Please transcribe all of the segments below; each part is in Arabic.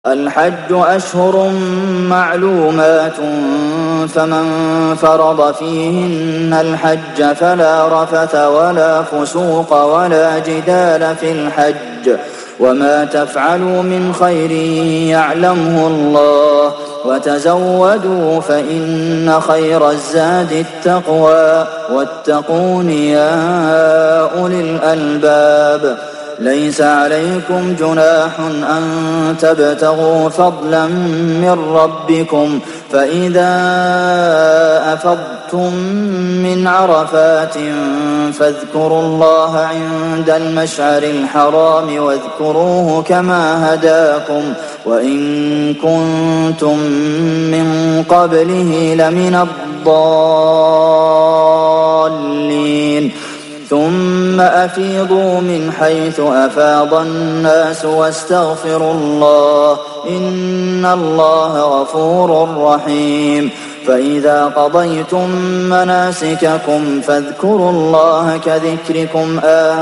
الحج أشهر معلومات فمن فرض فيهن الحج فلا رفث ولا فسوق ولا جدال في الحج وما تفعلوا من خير يعلمه الله وتزودوا فإن خير الزاد التقوى واتقون يا أولي الألباب ليس عليكم جناح أن تبتغوا فضلا من ربكم فإذا أفضتم من عرفات فاذكروا الله عند المشعر الحرام واذكروه كما هداكم وإن كنتم من قبله لمن الضالين ثم أفيضوا من حيث أفاض الناس واستغفروا الله إن الله غفور رحيم فإذا قضيتم مناسككم فاذكروا الله كذكركم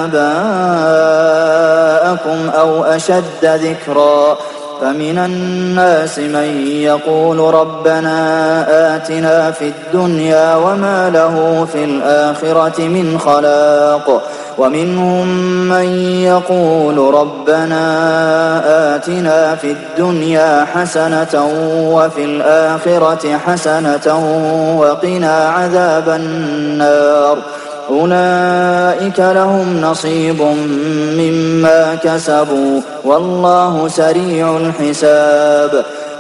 آباءكم أو أشد ذكرا فمن الناس من يقول ربنا آتنا في الدنيا وما له في الآخرة من خلاق ومنهم من يقول ربنا آتنا في الدنيا حسنة وفي الآخرة حسنة وقنا عذاب النار أولئك لهم نصيب مما كسبوا والله سريع الحساب